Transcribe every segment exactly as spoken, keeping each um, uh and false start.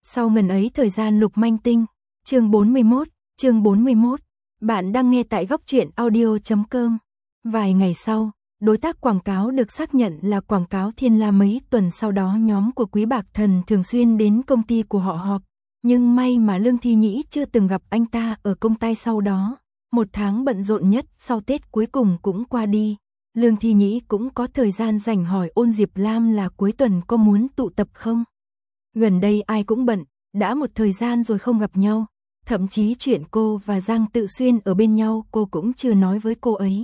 Sau ngần ấy thời gian Lục Manh Tinh, chương bốn mươi mốt, chương bốn mươi mốt, bạn đang nghe tại góc truyện audio chấm com. Vài ngày sau, đối tác quảng cáo được xác nhận là quảng cáo Thiên La. Mấy tuần sau đó nhóm của Quý Bạc Thần thường xuyên đến công ty của họ họp, nhưng may mà Lương Thi Nhĩ chưa từng gặp anh ta ở công ty sau đó. Một tháng bận rộn nhất sau Tết cuối cùng cũng qua đi. Lương Thi Nhĩ cũng có thời gian rảnh hỏi Ôn Diệp Lam là cuối tuần có muốn tụ tập không. Gần đây ai cũng bận, đã một thời gian rồi không gặp nhau, thậm chí chuyện cô và Giang Tự Xuyên ở bên nhau cô cũng chưa nói với cô ấy.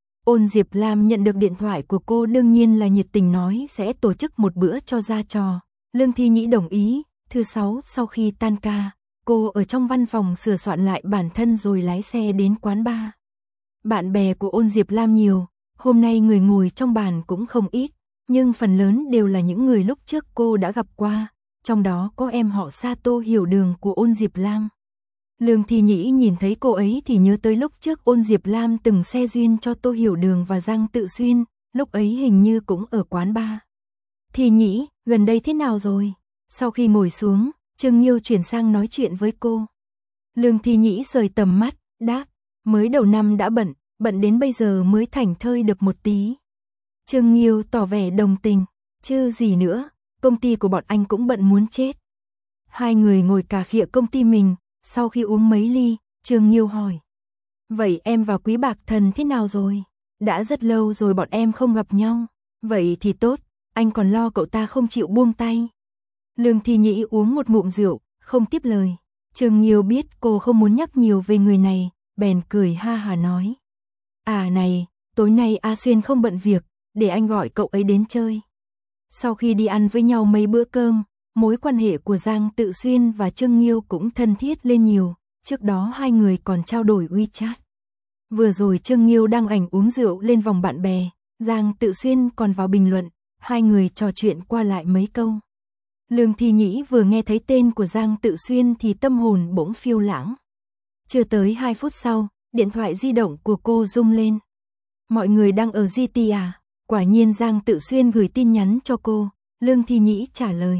Ôn Diệp Lam nhận được điện thoại của cô đương nhiên là nhiệt tình nói sẽ tổ chức một bữa cho ra trò. Lương Thi Nhĩ đồng ý. Thứ sáu sau khi tan ca, cô ở trong văn phòng sửa soạn lại bản thân rồi lái xe đến quán bar. Bạn bè của Ôn Diệp Lam nhiều, hôm nay người ngồi trong bàn cũng không ít, nhưng phần lớn đều là những người lúc trước cô đã gặp qua, trong đó có em họ Sato Hiểu Đường của Ôn Diệp Lam. Lương Thi Nhĩ nhìn thấy cô ấy thì nhớ tới lúc trước Ôn Diệp Lam từng xe duyên cho Tô Hiểu Đường và Giang Tự Xuyên, lúc ấy hình như cũng ở quán bar. Thi Nhĩ, gần đây thế nào rồi? Sau khi ngồi xuống, Trương Nghiêu chuyển sang nói chuyện với cô. Lương Thi Nhĩ rời tầm mắt, đáp, mới đầu năm đã bận, bận đến bây giờ mới thảnh thơi được một tí. Trương Nghiêu tỏ vẻ đồng tình, chứ gì nữa, công ty của bọn anh cũng bận muốn chết. Hai người ngồi cà khịa công ty mình, sau khi uống mấy ly, Trương Nghiêu hỏi. Vậy em và Quý Bạc Thần thế nào rồi? Đã rất lâu rồi bọn em không gặp nhau. Vậy thì tốt, anh còn lo cậu ta không chịu buông tay. Lương Thi Nhĩ uống một ngụm rượu, không tiếp lời. Trương Nghiêu biết cô không muốn nhắc nhiều về người này, bèn cười ha hà nói. À này, tối nay A Xuyên không bận việc, để anh gọi cậu ấy đến chơi. Sau khi đi ăn với nhau mấy bữa cơm, mối quan hệ của Giang Tự Xuyên và Trương Nghiêu cũng thân thiết lên nhiều, trước đó hai người còn trao đổi WeChat. Vừa rồi Trương Nghiêu đăng ảnh uống rượu lên vòng bạn bè, Giang Tự Xuyên còn vào bình luận, hai người trò chuyện qua lại mấy câu. Lương Thi Nhĩ vừa nghe thấy tên của Giang Tự Xuyên thì tâm hồn bỗng phiêu lãng. Chưa tới hai phút sau, điện thoại di động của cô rung lên. Mọi người đang ở giê tê à? Quả nhiên Giang Tự Xuyên gửi tin nhắn cho cô. Lương Thi Nhĩ trả lời.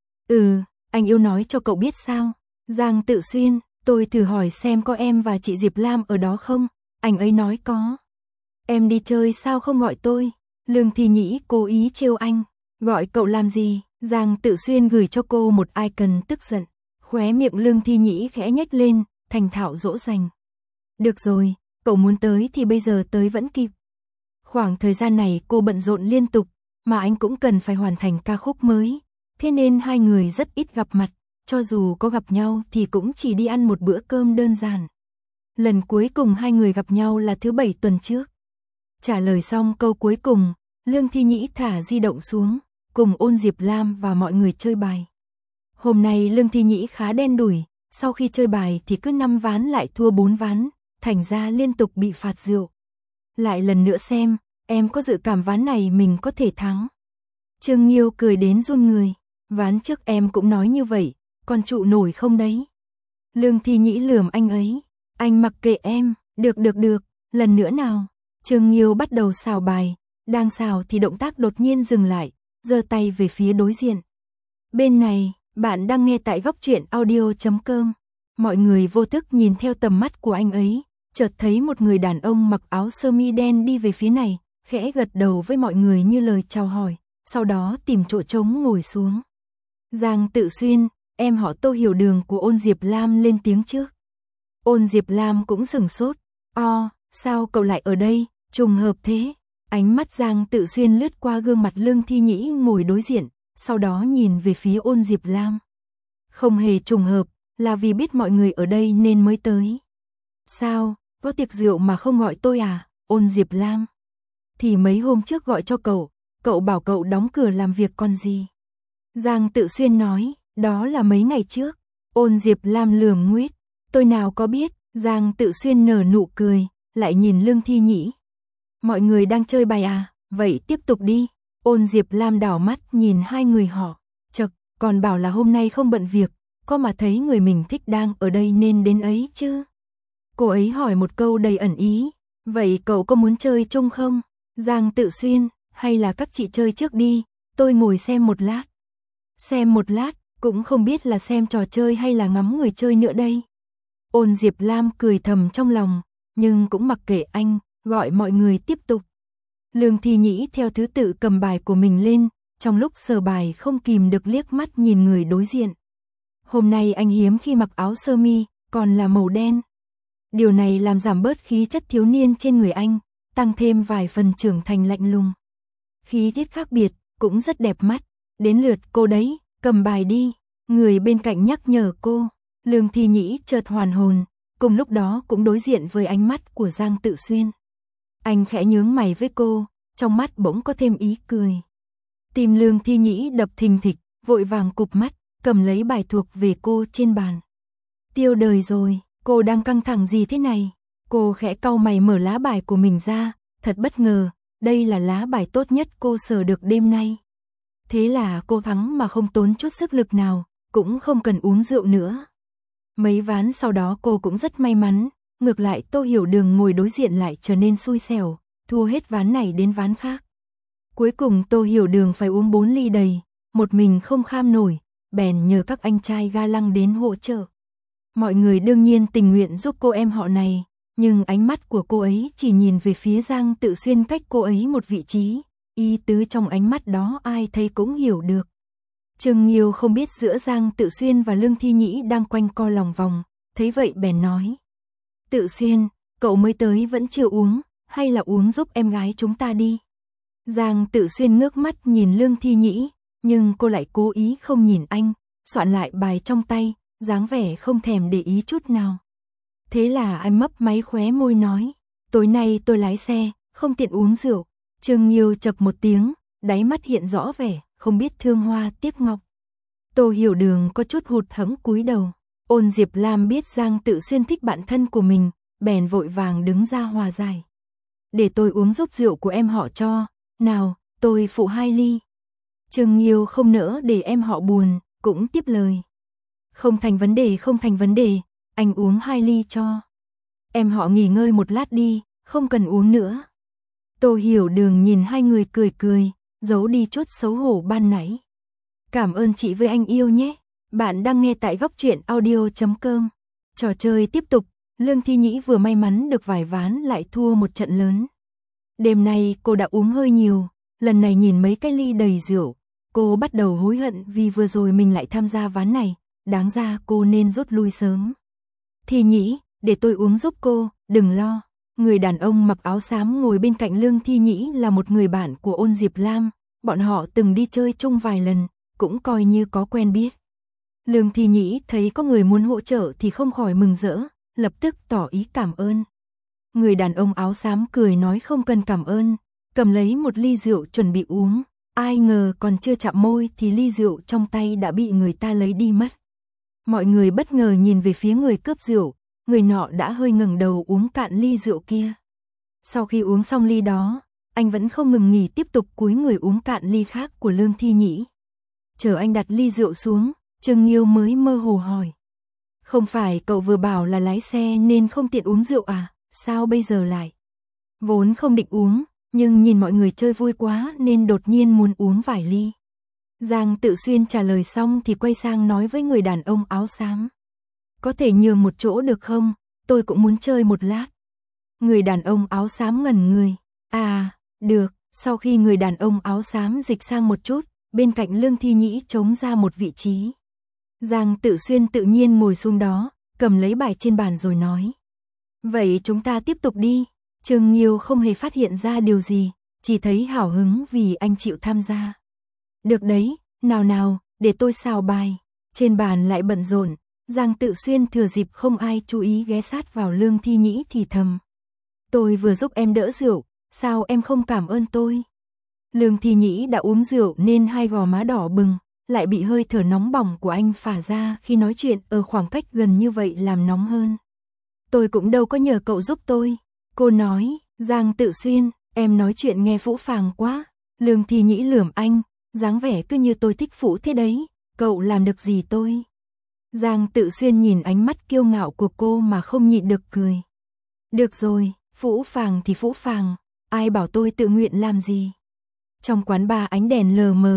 Ừ, anh yêu nói cho cậu biết sao? Giang Tự Xuyên, tôi thử hỏi xem có em và chị Diệp Lam ở đó không? Anh ấy nói có. Em đi chơi sao không gọi tôi? Lương Thi Nhĩ cố ý trêu anh. Gọi cậu làm gì? Giang Tự Xuyên gửi cho cô một icon tức giận. Khóe miệng Lương Thi Nhĩ khẽ nhếch lên, thành thạo dỗ dành. Được rồi, cậu muốn tới thì bây giờ tới vẫn kịp. Khoảng thời gian này cô bận rộn liên tục, mà anh cũng cần phải hoàn thành ca khúc mới. Thế nên hai người rất ít gặp mặt, cho dù có gặp nhau thì cũng chỉ đi ăn một bữa cơm đơn giản. Lần cuối cùng hai người gặp nhau là thứ bảy tuần trước. Trả lời xong câu cuối cùng, Lương Thi Nhĩ thả di động xuống, cùng Ôn Diệp Lam và mọi người chơi bài. Hôm nay Lương Thi Nhĩ khá đen đủi, sau khi chơi bài thì cứ năm ván lại thua bốn ván, thành ra liên tục bị phạt rượu. Lại lần nữa xem, em có dự cảm ván này mình có thể thắng. Trương Nghiêu cười đến run người, ván trước em cũng nói như vậy, còn trụ nổi không đấy. Lương Thi Nhĩ lườm anh ấy, anh mặc kệ em, được được được, lần nữa nào. Trương Nghiêu bắt đầu xào bài, đang xào thì động tác đột nhiên dừng lại, giơ tay về phía đối diện. Bên này, bạn đang nghe tại góc truyện audio chấm com. Mọi người vô thức nhìn theo tầm mắt của anh ấy, chợt thấy một người đàn ông mặc áo sơ mi đen đi về phía này, khẽ gật đầu với mọi người như lời chào hỏi, sau đó tìm chỗ trống ngồi xuống. Giang Tự Xuyên, em họ Tô Hiểu Đường của Ôn Diệp Lam lên tiếng trước. Ôn Diệp Lam cũng sửng sốt, o, sao cậu lại ở đây, trùng hợp thế. Ánh mắt Giang Tự Xuyên lướt qua gương mặt Lương Thi Nhĩ ngồi đối diện, sau đó nhìn về phía Ôn Diệp Lam. Không hề trùng hợp, là vì biết mọi người ở đây nên mới tới. Sao, có tiệc rượu mà không gọi tôi à, Ôn Diệp Lam? Thì mấy hôm trước gọi cho cậu, cậu bảo cậu đóng cửa làm việc còn gì. Giang Tự Xuyên nói, đó là mấy ngày trước. Ôn Diệp Lam lườm nguyết, tôi nào có biết. Giang Tự Xuyên nở nụ cười, lại nhìn Lương Thi Nhĩ. Mọi người đang chơi bài à, vậy tiếp tục đi. Ôn Diệp Lam đảo mắt nhìn hai người họ, chậc, còn bảo là hôm nay không bận việc, có mà thấy người mình thích đang ở đây nên đến ấy chứ. Cô ấy hỏi một câu đầy ẩn ý, vậy cậu có muốn chơi chung không? Giang Tự Xuyên, hay là các chị chơi trước đi, tôi ngồi xem một lát. Xem một lát, cũng không biết là xem trò chơi hay là ngắm người chơi nữa đây. Ôn Diệp Lam cười thầm trong lòng, nhưng cũng mặc kệ anh, gọi mọi người tiếp tục. Lương Thi Nhĩ theo thứ tự cầm bài của mình lên, trong lúc sờ bài không kìm được liếc mắt nhìn người đối diện. Hôm nay anh hiếm khi mặc áo sơ mi, còn là màu đen. Điều này làm giảm bớt khí chất thiếu niên trên người anh, tăng thêm vài phần trưởng thành lạnh lùng. Khí chất khác biệt, cũng rất đẹp mắt. Đến lượt cô đấy, cầm bài đi. Người bên cạnh nhắc nhở cô. Lương Thi Nhĩ chợt hoàn hồn, cùng lúc đó cũng đối diện với ánh mắt của Giang Tự Xuyên. Anh khẽ nhướng mày với cô, trong mắt bỗng có thêm ý cười. Tim Lương Thi Nhĩ đập thình thịch, vội vàng cụp mắt, cầm lấy bài thuộc về cô trên bàn. Tiêu đời rồi, cô đang căng thẳng gì thế này? Cô khẽ cau mày mở lá bài của mình ra, thật bất ngờ, đây là lá bài tốt nhất cô sờ được đêm nay. Thế là cô thắng mà không tốn chút sức lực nào, cũng không cần uống rượu nữa. Mấy ván sau đó cô cũng rất may mắn, ngược lại Tô Hiểu Đường ngồi đối diện lại trở nên xui xẻo, thua hết ván này đến ván khác. Cuối cùng Tô Hiểu Đường phải uống bốn ly đầy, một mình không kham nổi, bèn nhờ các anh trai ga lăng đến hỗ trợ. Mọi người đương nhiên tình nguyện giúp cô em họ này, nhưng ánh mắt của cô ấy chỉ nhìn về phía Giang Tự Xuyên cách cô ấy một vị trí, ý tứ trong ánh mắt đó ai thấy cũng hiểu được. Trương Nghiêu không biết giữa Giang Tự Xuyên và Lương Thi Nhĩ đang quanh co lòng vòng, thấy vậy bèn nói. Tự Xuyên, cậu mới tới vẫn chưa uống, hay là uống giúp em gái chúng ta đi. Giang Tự Xuyên ngước mắt nhìn Lương Thi Nhĩ, nhưng cô lại cố ý không nhìn anh, soạn lại bài trong tay, dáng vẻ không thèm để ý chút nào. Thế là anh mấp máy khóe môi nói, tối nay tôi lái xe, không tiện uống rượu. Trương Nghiêu chập một tiếng, đáy mắt hiện rõ vẻ, không biết thương hoa tiếc ngọc. Tô Hiểu Đường có chút hụt hẫng cúi đầu. Ôn Diệp Lam biết Giang Tự Xuyên thích bạn thân của mình, bèn vội vàng đứng ra hòa giải. Để tôi uống giúp rượu của em họ cho, nào, tôi phụ hai ly. Trương Nghiêu không nỡ để em họ buồn, cũng tiếp lời. Không thành vấn đề không thành vấn đề, anh uống hai ly cho. Em họ nghỉ ngơi một lát đi, không cần uống nữa. Tô Hiểu Đường nhìn hai người cười cười, giấu đi chút xấu hổ ban nãy. Cảm ơn chị với anh yêu nhé. Bạn đang nghe tại góc truyện audio chấm com. Trò chơi tiếp tục, Lương Thi Nhĩ vừa may mắn được vài ván lại thua một trận lớn. Đêm nay cô đã uống hơi nhiều, lần này nhìn mấy cái ly đầy rượu, cô bắt đầu hối hận vì vừa rồi mình lại tham gia ván này, đáng ra cô nên rút lui sớm. Thi Nhĩ, để tôi uống giúp cô, đừng lo. Người đàn ông mặc áo xám ngồi bên cạnh Lương Thi Nhĩ là một người bạn của Ôn Diệp Lam, bọn họ từng đi chơi chung vài lần, cũng coi như có quen biết. Lương Thi Nhĩ thấy có người muốn hỗ trợ thì không khỏi mừng rỡ, lập tức tỏ ý cảm ơn. Người đàn ông áo xám cười nói không cần cảm ơn, cầm lấy một ly rượu chuẩn bị uống, ai ngờ còn chưa chạm môi thì ly rượu trong tay đã bị người ta lấy đi mất. Mọi người bất ngờ nhìn về phía người cướp rượu, người nọ đã hơi ngẩng đầu uống cạn ly rượu kia. Sau khi uống xong ly đó, anh vẫn không ngừng nghỉ tiếp tục cúi người uống cạn ly khác của Lương Thi Nhĩ. Chờ anh đặt ly rượu xuống, Trương Nghiêu mới mơ hồ hỏi. Không phải cậu vừa bảo là lái xe nên không tiện uống rượu à, sao bây giờ lại? Vốn không định uống, nhưng nhìn mọi người chơi vui quá nên đột nhiên muốn uống vài ly. Giang Tự Xuyên trả lời xong thì quay sang nói với người đàn ông áo xám. Có thể nhường một chỗ được không, tôi cũng muốn chơi một lát. Người đàn ông áo xám ngẩn người. À, được, sau khi người đàn ông áo xám dịch sang một chút, bên cạnh Lương Thi Nhĩ trống ra một vị trí. Giang Tự Xuyên tự nhiên ngồi xuống đó, cầm lấy bài trên bàn rồi nói. Vậy chúng ta tiếp tục đi. Trương Nghiêu không hề phát hiện ra điều gì, chỉ thấy hào hứng vì anh chịu tham gia. Được đấy, nào nào, để tôi xào bài. Trên bàn lại bận rộn, Giang Tự Xuyên thừa dịp không ai chú ý ghé sát vào Lương Thi Nhĩ thì thầm. Tôi vừa giúp em đỡ rượu, sao em không cảm ơn tôi? Lương Thi Nhĩ đã uống rượu nên hai gò má đỏ bừng, lại bị hơi thở nóng bỏng của anh phả ra khi nói chuyện ở khoảng cách gần như vậy làm nóng hơn. Tôi cũng đâu có nhờ cậu giúp tôi. Cô nói, Giang Tự Xuyên, em nói chuyện nghe phũ phàng quá. Lương Thi Nhĩ lườm anh, dáng vẻ cứ như tôi thích phũ thế đấy, cậu làm được gì tôi? Giang Tự Xuyên nhìn ánh mắt kiêu ngạo của cô mà không nhịn được cười. Được rồi, phũ phàng thì phũ phàng, ai bảo tôi tự nguyện làm gì? Trong quán bar ánh đèn lờ mờ,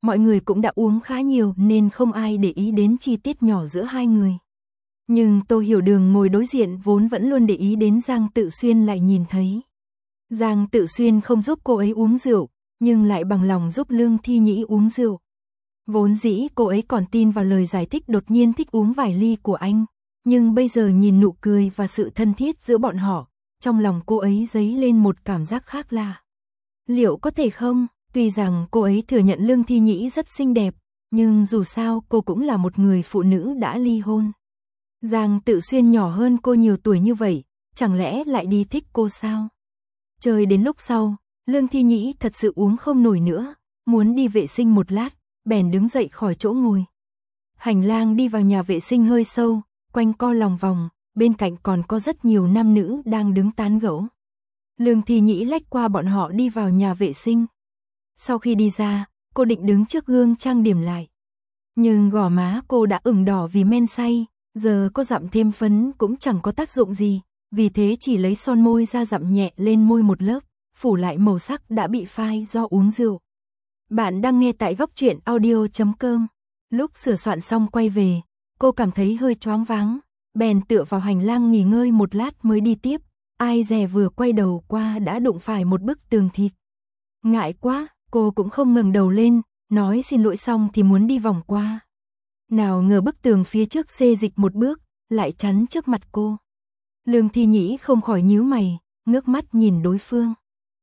mọi người cũng đã uống khá nhiều nên không ai để ý đến chi tiết nhỏ giữa hai người. Nhưng Tô Hiểu Đường ngồi đối diện vốn vẫn luôn để ý đến Giang Tự Xuyên lại nhìn thấy. Giang Tự Xuyên không giúp cô ấy uống rượu, nhưng lại bằng lòng giúp Lương Thi Nhĩ uống rượu. Vốn dĩ cô ấy còn tin vào lời giải thích đột nhiên thích uống vài ly của anh, nhưng bây giờ nhìn nụ cười và sự thân thiết giữa bọn họ, trong lòng cô ấy dấy lên một cảm giác khác lạ. Liệu có thể không? Tuy rằng cô ấy thừa nhận Lương Thi Nhĩ rất xinh đẹp, nhưng dù sao cô cũng là một người phụ nữ đã ly hôn. Giang Tự Xuyên nhỏ hơn cô nhiều tuổi như vậy, chẳng lẽ lại đi thích cô sao? Chơi đến lúc sau, Lương Thi Nhĩ thật sự uống không nổi nữa, muốn đi vệ sinh một lát, bèn đứng dậy khỏi chỗ ngồi. Hành lang đi vào nhà vệ sinh hơi sâu, quanh co lòng vòng, bên cạnh còn có rất nhiều nam nữ đang đứng tán gẫu. Lương Thi Nhĩ lách qua bọn họ đi vào nhà vệ sinh. Sau khi đi ra, cô định đứng trước gương trang điểm lại. Nhưng gò má cô đã ửng đỏ vì men say, giờ có dặm thêm phấn cũng chẳng có tác dụng gì, vì thế chỉ lấy son môi ra dặm nhẹ lên môi một lớp, phủ lại màu sắc đã bị phai do uống rượu. Bạn đang nghe tại góc truyện audio chấm com. Lúc sửa soạn xong quay về, cô cảm thấy hơi choáng váng, bèn tựa vào hành lang nghỉ ngơi một lát mới đi tiếp. Ai dè vừa quay đầu qua đã đụng phải một bức tường thịt. Ngại quá, cô cũng không ngẩng đầu lên, nói xin lỗi xong thì muốn đi vòng qua. Nào ngờ bức tường phía trước xê dịch một bước, lại chắn trước mặt cô. Lương Thi Nhĩ không khỏi nhíu mày, ngước mắt nhìn đối phương.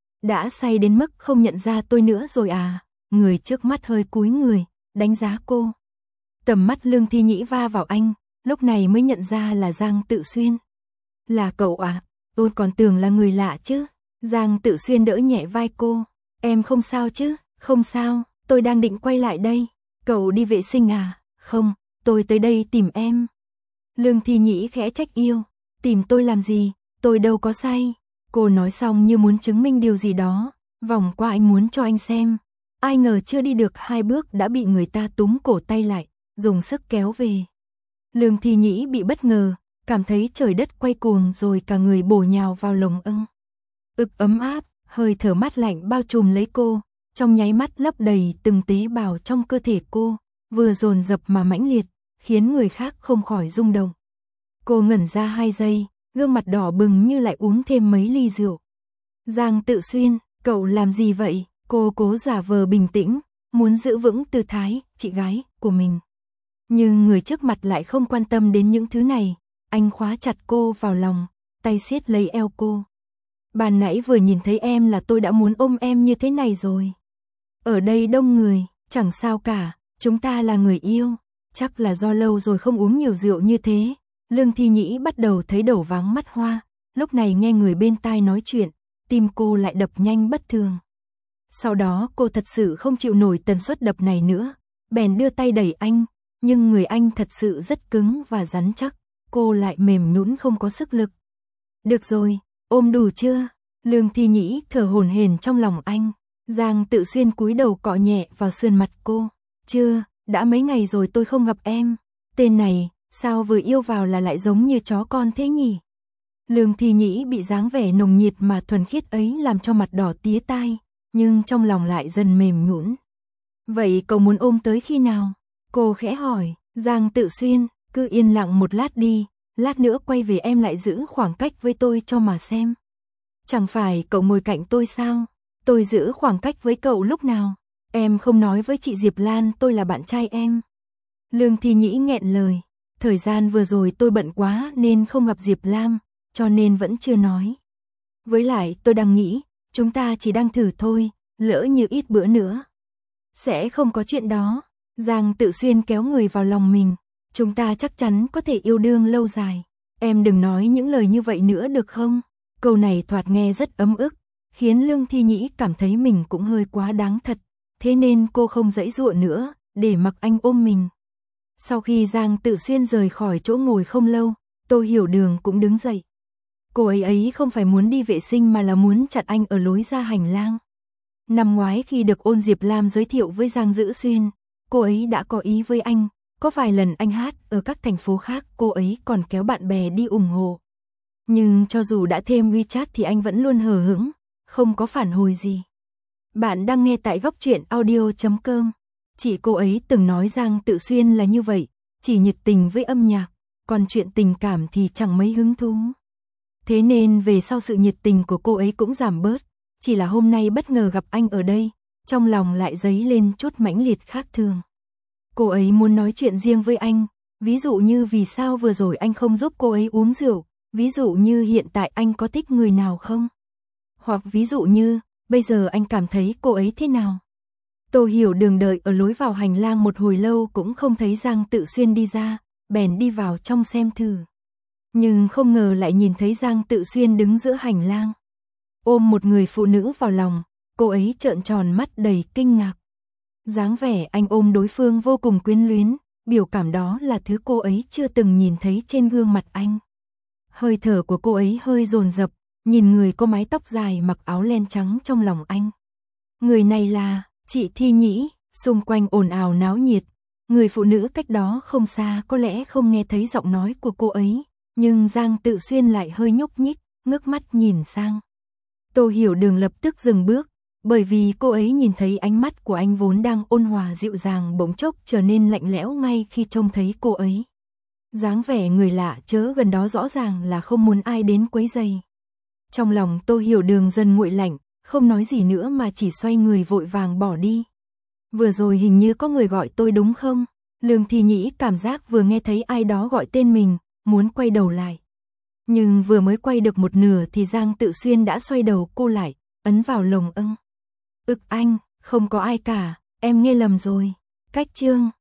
Đã say đến mức không nhận ra tôi nữa rồi à? Người trước mắt hơi cúi người, đánh giá cô. Tầm mắt Lương Thi Nhĩ va vào anh, lúc này mới nhận ra là Giang Tự Xuyên. Là cậu à? Tôi còn tưởng là người lạ chứ. Giang Tự Xuyên đỡ nhẹ vai cô. Em không sao chứ? Không sao, tôi đang định quay lại đây. Cậu đi vệ sinh à? Không, tôi tới đây tìm em. Lương Thi Nhĩ khẽ trách yêu. Tìm tôi làm gì? Tôi đâu có say. Cô nói xong như muốn chứng minh điều gì đó, vòng qua anh muốn cho anh xem. Ai ngờ chưa đi được hai bước đã bị người ta túm cổ tay lại, dùng sức kéo về. Lương Thi Nhĩ bị bất ngờ, cảm thấy trời đất quay cuồng rồi cả người bổ nhào vào lồng ưng. Ực ấm áp, hơi thở mát lạnh bao trùm lấy cô, trong nháy mắt lấp đầy từng tế bào trong cơ thể cô, vừa dồn dập mà mãnh liệt, khiến người khác không khỏi rung động. Cô ngẩn ra hai giây, gương mặt đỏ bừng như lại uống thêm mấy ly rượu. Giang Tự Xuyên, cậu làm gì vậy? Cô cố giả vờ bình tĩnh, muốn giữ vững tư thái, chị gái, của mình. Nhưng người trước mặt lại không quan tâm đến những thứ này, anh khóa chặt cô vào lòng, tay siết lấy eo cô. Ban nãy vừa nhìn thấy em là tôi đã muốn ôm em như thế này rồi. Ở đây đông người, chẳng sao cả, chúng ta là người yêu, chắc là do lâu rồi không uống nhiều rượu như thế. Lương Thi Nhĩ bắt đầu thấy đầu váng mắt hoa, lúc này nghe người bên tai nói chuyện, tim cô lại đập nhanh bất thường. Sau đó cô thật sự không chịu nổi tần suất đập này nữa, bèn đưa tay đẩy anh, nhưng người anh thật sự rất cứng và rắn chắc, cô lại mềm nhũn không có sức lực. Được rồi, ôm đủ chưa? Lương Thi Nhĩ thở hổn hển trong lòng anh. Giang Tự Xuyên cúi đầu cọ nhẹ vào sườn mặt cô. Chưa, đã mấy ngày rồi tôi không gặp em. Tên này, sao vừa yêu vào là lại giống như chó con thế nhỉ? Lương Thi Nhĩ bị dáng vẻ nồng nhiệt mà thuần khiết ấy làm cho mặt đỏ tía tai, nhưng trong lòng lại dần mềm nhũn. Vậy cậu muốn ôm tới khi nào? Cô khẽ hỏi. Giang Tự Xuyên, cứ yên lặng một lát đi, lát nữa quay về em lại giữ khoảng cách với tôi cho mà xem. Chẳng phải cậu ngồi cạnh tôi sao? Tôi giữ khoảng cách với cậu lúc nào? Em không nói với chị Diệp Lan tôi là bạn trai em. Lương Thi Nhĩ nghẹn lời. Thời gian vừa rồi tôi bận quá nên không gặp Diệp Lam, cho nên vẫn chưa nói. Với lại tôi đang nghĩ, chúng ta chỉ đang thử thôi, lỡ như ít bữa nữa. Sẽ không có chuyện đó. Giang Tự Xuyên kéo người vào lòng mình. Chúng ta chắc chắn có thể yêu đương lâu dài. Em đừng nói những lời như vậy nữa được không? Câu này thoạt nghe rất ấm ức, khiến Lương Thi Nhĩ cảm thấy mình cũng hơi quá đáng thật. Thế nên cô không giãy giụa nữa, để mặc anh ôm mình. Sau khi Giang Tự Xuyên rời khỏi chỗ ngồi không lâu, Tô Hiểu Đường cũng đứng dậy. Cô ấy ấy không phải muốn đi vệ sinh mà là muốn chặn anh ở lối ra hành lang. Năm ngoái khi được Ôn Diệp Lam giới thiệu với Giang Dữ Xuyên, cô ấy đã có ý với anh. Có vài lần anh hát ở các thành phố khác, cô ấy còn kéo bạn bè đi ủng hộ. Nhưng cho dù đã thêm WeChat thì anh vẫn luôn hờ hững, không có phản hồi gì. Bạn đang nghe tại góc truyện audio chấm com. Chị cô ấy từng nói Giang Tự Xuyên là như vậy, chỉ nhiệt tình với âm nhạc, còn chuyện tình cảm thì chẳng mấy hứng thú. Thế nên về sau sự nhiệt tình của cô ấy cũng giảm bớt, chỉ là hôm nay bất ngờ gặp anh ở đây, trong lòng lại dấy lên chút mãnh liệt khác thường. Cô ấy muốn nói chuyện riêng với anh, ví dụ như vì sao vừa rồi anh không giúp cô ấy uống rượu, ví dụ như hiện tại anh có thích người nào không? Hoặc ví dụ như, bây giờ anh cảm thấy cô ấy thế nào? Tô Hiểu Đường đợi ở lối vào hành lang một hồi lâu cũng không thấy Giang Tự Xuyên đi ra, bèn đi vào trong xem thử. Nhưng không ngờ lại nhìn thấy Giang Tự Xuyên đứng giữa hành lang, ôm một người phụ nữ vào lòng, cô ấy trợn tròn mắt đầy kinh ngạc. Dáng vẻ anh ôm đối phương vô cùng quyến luyến, biểu cảm đó là thứ cô ấy chưa từng nhìn thấy trên gương mặt anh. Hơi thở của cô ấy hơi dồn dập, nhìn người có mái tóc dài mặc áo len trắng trong lòng anh. Người này là chị Thi Nhĩ, xung quanh ồn ào náo nhiệt. Người phụ nữ cách đó không xa có lẽ không nghe thấy giọng nói của cô ấy, nhưng Giang Tự Xuyên lại hơi nhúc nhích, ngước mắt nhìn sang. Tô Hiểu Đường lập tức dừng bước, bởi vì cô ấy nhìn thấy ánh mắt của anh vốn đang ôn hòa dịu dàng bỗng chốc trở nên lạnh lẽo ngay khi trông thấy cô ấy. Dáng vẻ người lạ chớ gần đó rõ ràng là không muốn ai đến quấy rầy. Trong lòng Tô Hiểu Đường dần nguội lạnh, không nói gì nữa mà chỉ xoay người vội vàng bỏ đi. Vừa rồi hình như có người gọi tôi đúng không? Lương Thi Nhĩ cảm giác vừa nghe thấy ai đó gọi tên mình, muốn quay đầu lại. Nhưng vừa mới quay được một nửa thì Giang Tự Xuyên đã xoay đầu cô lại, ấn vào lồng ưng. Ực anh, không có ai cả, em nghe lầm rồi. Cách chương